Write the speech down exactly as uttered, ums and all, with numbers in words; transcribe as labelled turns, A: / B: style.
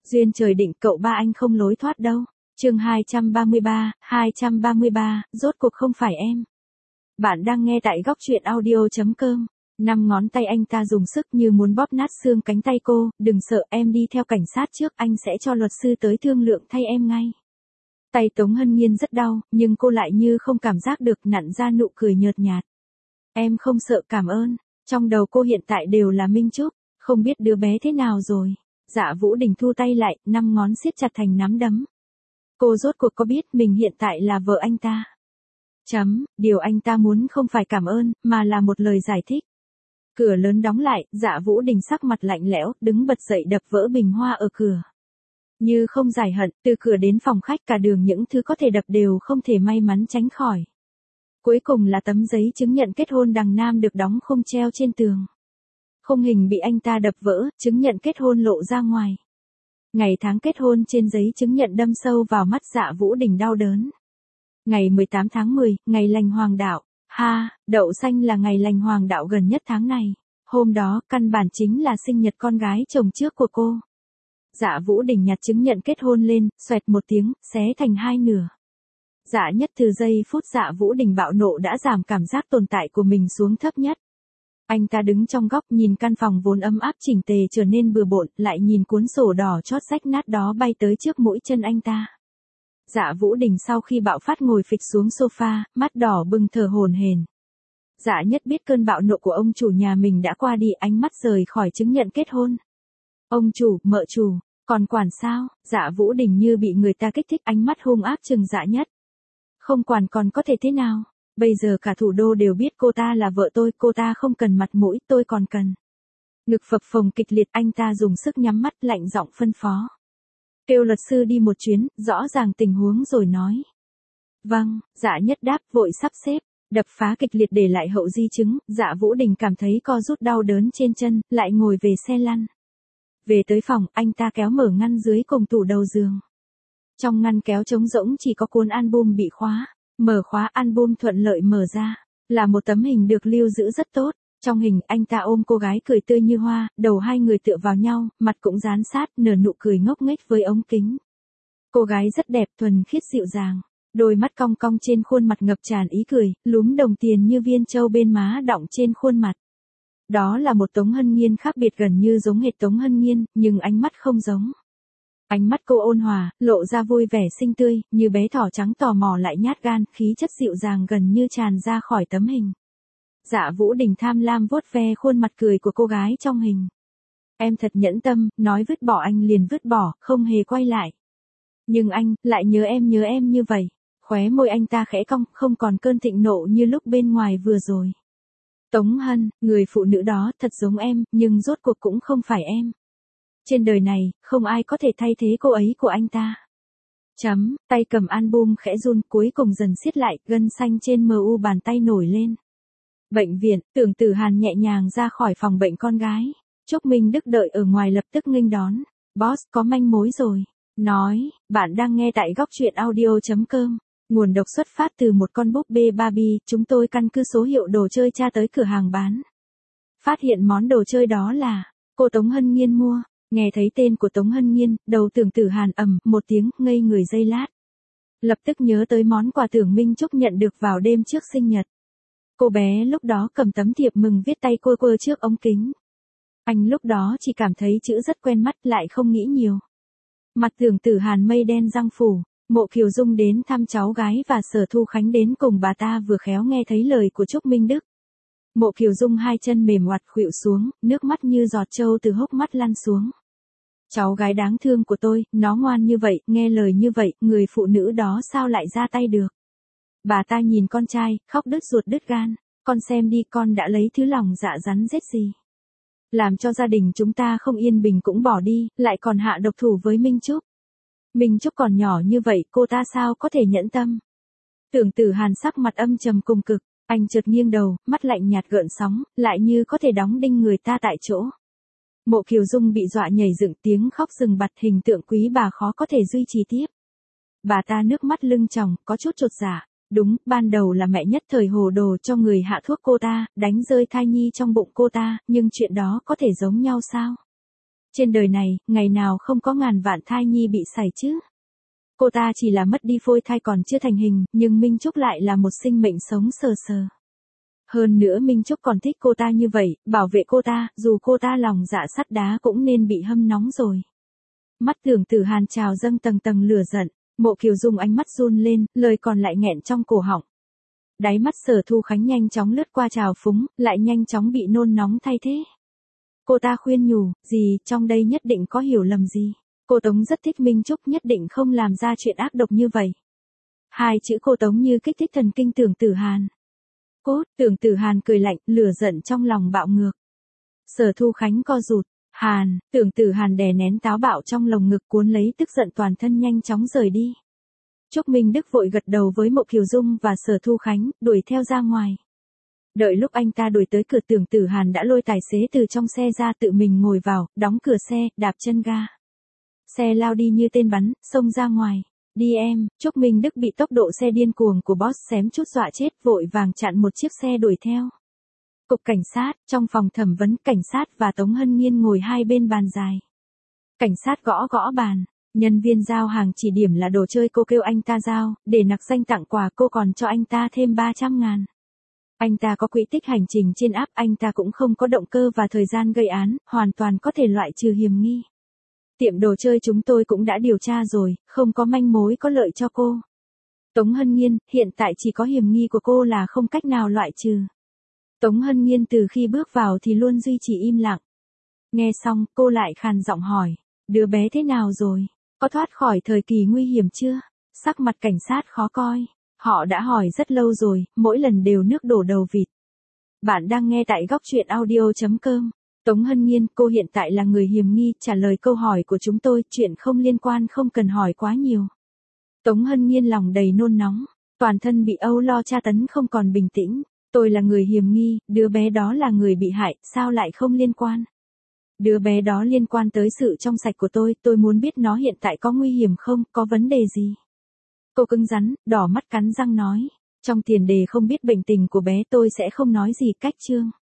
A: Duyên trời định cậu ba anh không lối thoát đâu. Chương hai trăm ba mươi ba, hai trăm ba mươi ba, rốt cuộc không phải em. Bạn đang nghe tại góc truyện audio chấm com. Năm ngón tay anh ta dùng sức như muốn bóp nát xương cánh tay cô, đừng sợ em đi theo cảnh sát trước, anh sẽ cho luật sư tới thương lượng thay em ngay. Tay Tống Hân Nhiên rất đau, nhưng cô lại như không cảm giác được, nặn ra nụ cười nhợt nhạt. Em không sợ, cảm ơn. Trong đầu cô hiện tại đều là Minh Trúc, không biết đứa bé thế nào rồi. Dạ Vũ Đình thu tay lại, năm ngón siết chặt thành nắm đấm. Cô rốt cuộc có biết mình hiện tại là vợ anh ta. Chấm, điều anh ta muốn không phải cảm ơn, mà là một lời giải thích. Cửa lớn đóng lại, Dạ Vũ Đình sắc mặt lạnh lẽo, đứng bật dậy đập vỡ bình hoa ở cửa. Như không giải hận, từ cửa đến phòng khách cả đường những thứ có thể đập đều không thể may mắn tránh khỏi. Cuối cùng là tấm giấy chứng nhận kết hôn đằng nam được đóng khung treo trên tường. Khung hình bị anh ta đập vỡ, chứng nhận kết hôn lộ ra ngoài. Ngày tháng kết hôn trên giấy chứng nhận đâm sâu vào mắt Dạ Vũ Đình đau đớn. Ngày mười tám tháng mười, ngày lành hoàng đạo. Ha, đậu xanh là ngày lành hoàng đạo gần nhất tháng này. Hôm đó, căn bản chính là sinh nhật con gái chồng trước của cô. Dạ Vũ Đình nhặt chứng nhận kết hôn lên, xoẹt một tiếng, xé thành hai nửa. Dạ nhất từ giây phút Dạ Vũ Đình bạo nộ đã giảm cảm giác tồn tại của mình xuống thấp nhất. Anh ta đứng trong góc nhìn căn phòng vốn ấm áp chỉnh tề trở nên bừa bộn, lại nhìn cuốn sổ đỏ chót rách nát đó bay tới trước mũi chân anh ta. Dạ Vũ Đình sau khi bạo phát ngồi phịch xuống sofa, mắt đỏ bừng thở hổn hển. Dạ nhất biết cơn bạo nộ của ông chủ nhà mình đã qua đi, ánh mắt rời khỏi chứng nhận kết hôn. Ông chủ, mợ chủ, còn quản sao? Dạ Vũ Đình như bị người ta kích thích, ánh mắt hung ác trừng Dạ nhất. Không quản còn có thể thế nào? Bây giờ cả thủ đô đều biết cô ta là vợ tôi, cô ta không cần mặt mũi, tôi còn cần. Ngực phập phồng kịch liệt, anh ta dùng sức nhắm mắt, lạnh giọng phân phó. Kêu luật sư đi một chuyến, rõ ràng tình huống rồi nói. Vâng, Dạ nhất đáp, vội sắp xếp, đập phá kịch liệt để lại hậu di chứng. Dạ Vũ Đình cảm thấy co rút đau đớn trên chân, lại ngồi về xe lăn. Về tới phòng, anh ta kéo mở ngăn dưới cùng tủ đầu giường. Trong ngăn kéo trống rỗng chỉ có cuốn album bị khóa. Mở khóa album thuận lợi mở ra, là một tấm hình được lưu giữ rất tốt. Trong hình, anh ta ôm cô gái cười tươi như hoa, đầu hai người tựa vào nhau, mặt cũng dán sát, nở nụ cười ngốc nghếch với ống kính. Cô gái rất đẹp, thuần khiết dịu dàng, đôi mắt cong cong trên khuôn mặt ngập tràn ý cười, lúm đồng tiền như viên châu bên má đọng trên khuôn mặt. Đó là một Tống Hân Nhiên khác biệt, gần như giống hệt Tống Hân Nhiên, nhưng ánh mắt không giống. Ánh mắt cô ôn hòa, lộ ra vui vẻ xinh tươi, như bé thỏ trắng tò mò lại nhát gan, khí chất dịu dàng gần như tràn ra khỏi tấm hình. Dạ Vũ Đình tham lam vuốt ve khuôn mặt cười của cô gái trong hình. Em thật nhẫn tâm, nói vứt bỏ anh liền vứt bỏ, không hề quay lại. Nhưng anh, lại nhớ em nhớ em như vậy. Khóe môi anh ta khẽ cong, không còn cơn thịnh nộ như lúc bên ngoài vừa rồi. Tống Hân, người phụ nữ đó thật giống em, nhưng rốt cuộc cũng không phải em. Trên đời này, không ai có thể thay thế cô ấy của anh ta. Chấm, tay cầm album khẽ run, cuối cùng dần siết lại, gân xanh trên mờ u bàn tay nổi lên. Bệnh viện, Tưởng Tử Hàn nhẹ nhàng ra khỏi phòng bệnh con gái. Trúc Minh Đức đợi ở ngoài lập tức nghênh đón. Boss, có manh mối rồi. Nói, bạn đang nghe tại góc truyện audio chấm com. Nguồn độc xuất phát từ một con búp bê Barbie, chúng tôi căn cứ số hiệu đồ chơi tra tới cửa hàng bán. Phát hiện món đồ chơi đó là, cô Tống Hân Nhiên mua. Nghe thấy tên của Tống Hân Nhiên, đầu Tưởng Tử Hàn ầm một tiếng, ngây người giây lát. Lập tức nhớ tới món quà Tưởng Minh Trúc nhận được vào đêm trước sinh nhật. Cô bé lúc đó cầm tấm thiệp mừng viết tay quơ quơ trước ống kính. Anh lúc đó chỉ cảm thấy chữ rất quen mắt, lại không nghĩ nhiều. Mặt Tưởng Tử Hàn mây đen răng phủ, Mộ Kiều Dung đến thăm cháu gái và Sở Thu Khánh đến cùng bà ta vừa khéo nghe thấy lời của Trúc Minh Đức. Mộ Kiều Dung hai chân mềm oặt khuỵu xuống, nước mắt như giọt trâu từ hốc mắt lăn xuống. Cháu gái đáng thương của tôi, nó ngoan như vậy, nghe lời như vậy, người phụ nữ đó sao lại ra tay được. Bà ta nhìn con trai, khóc đứt ruột đứt gan, con xem đi, con đã lấy thứ lòng dạ rắn rết gì. Làm cho gia đình chúng ta không yên bình cũng bỏ đi, lại còn hạ độc thủ với Minh Trúc. Minh Trúc còn nhỏ như vậy, cô ta sao có thể nhẫn tâm. Tưởng Tử Hàn sắc mặt âm trầm cùng cực, anh chợt nghiêng đầu, mắt lạnh nhạt gợn sóng, lại như có thể đóng đinh người ta tại chỗ. Mộ Kiều Dung bị dọa nhảy dựng, tiếng khóc rừng bặt, hình tượng quý bà khó có thể duy trì tiếp. Bà ta nước mắt lưng tròng, có chút chột dạ. Đúng, ban đầu là mẹ nhất thời hồ đồ cho người hạ thuốc cô ta, đánh rơi thai nhi trong bụng cô ta, nhưng chuyện đó có thể giống nhau sao? Trên đời này, ngày nào không có ngàn vạn thai nhi bị sảy chứ. Cô ta chỉ là mất đi phôi thai còn chưa thành hình, nhưng Minh Trúc lại là một sinh mệnh sống sờ sờ. Hơn nữa Minh Trúc còn thích cô ta như vậy, bảo vệ cô ta, dù cô ta lòng dạ sắt đá cũng nên bị hâm nóng rồi. Mắt Tưởng Tử Hàn trào dâng tầng tầng lửa giận, Mộ Kiều Dung ánh mắt run lên, lời còn lại nghẹn trong cổ họng. Đáy mắt Sở Thu Khánh nhanh chóng lướt qua trào phúng, lại nhanh chóng bị nôn nóng thay thế. Cô ta khuyên nhủ, gì, trong đây nhất định có hiểu lầm gì. Cô Tống rất thích Minh Trúc, nhất định không làm ra chuyện ác độc như vậy. Hai chữ cô Tống như kích thích thần kinh Tưởng Tử Hàn. Cốt, Tưởng Tử Hàn cười lạnh, lửa giận trong lòng bạo ngược. Sở Thu Khánh co rụt, Hàn, Tưởng Tử Hàn đè nén táo bạo trong lồng ngực cuốn lấy tức giận toàn thân nhanh chóng rời đi. Trúc Minh Đức vội gật đầu với Mộ Kiều Dung và Sở Thu Khánh, đuổi theo ra ngoài. Đợi lúc anh ta đuổi tới cửa, Tưởng Tử Hàn đã lôi tài xế từ trong xe ra, tự mình ngồi vào, đóng cửa xe, đạp chân ga. Xe lao đi như tên bắn, xông ra ngoài. Đi em, Trúc Minh Đức bị tốc độ xe điên cuồng của boss xém chút dọa chết, vội vàng chặn một chiếc xe đuổi theo. Cục cảnh sát, trong phòng thẩm vấn, cảnh sát và Tống Hân Nhiên ngồi hai bên bàn dài. Cảnh sát gõ gõ bàn, nhân viên giao hàng chỉ điểm là đồ chơi cô kêu anh ta giao, để nặc danh tặng quà cô còn cho anh ta thêm ba trăm ngàn. Anh ta có quỹ tích hành trình trên app, anh ta cũng không có động cơ và thời gian gây án, hoàn toàn có thể loại trừ hiểm nghi. Tiệm đồ chơi chúng tôi cũng đã điều tra rồi, không có manh mối có lợi cho cô. Tống Hân Nhiên, hiện tại chỉ có hiểm nghi của cô là không cách nào loại trừ. Tống Hân Nhiên từ khi bước vào thì luôn duy trì im lặng. Nghe xong, cô lại khàn giọng hỏi, đứa bé thế nào rồi? Có thoát khỏi thời kỳ nguy hiểm chưa? Sắc mặt cảnh sát khó coi. Họ đã hỏi rất lâu rồi, mỗi lần đều nước đổ đầu vịt. Bạn đang nghe tại góc truyện audio chấm com. Tống Hân Nhiên, cô hiện tại là người hiểm nghi, trả lời câu hỏi của chúng tôi, chuyện không liên quan không cần hỏi quá nhiều. Tống Hân Nhiên lòng đầy nôn nóng, toàn thân bị âu lo tra tấn không còn bình tĩnh. Tôi là người hiểm nghi, đứa bé đó là người bị hại, sao lại không liên quan? Đứa bé đó liên quan tới sự trong sạch của tôi, tôi muốn biết nó hiện tại có nguy hiểm không, có vấn đề gì? Cô cứng rắn, đỏ mắt cắn răng nói, trong tiền đề không biết bệnh tình của bé tôi sẽ không nói gì, cách chương.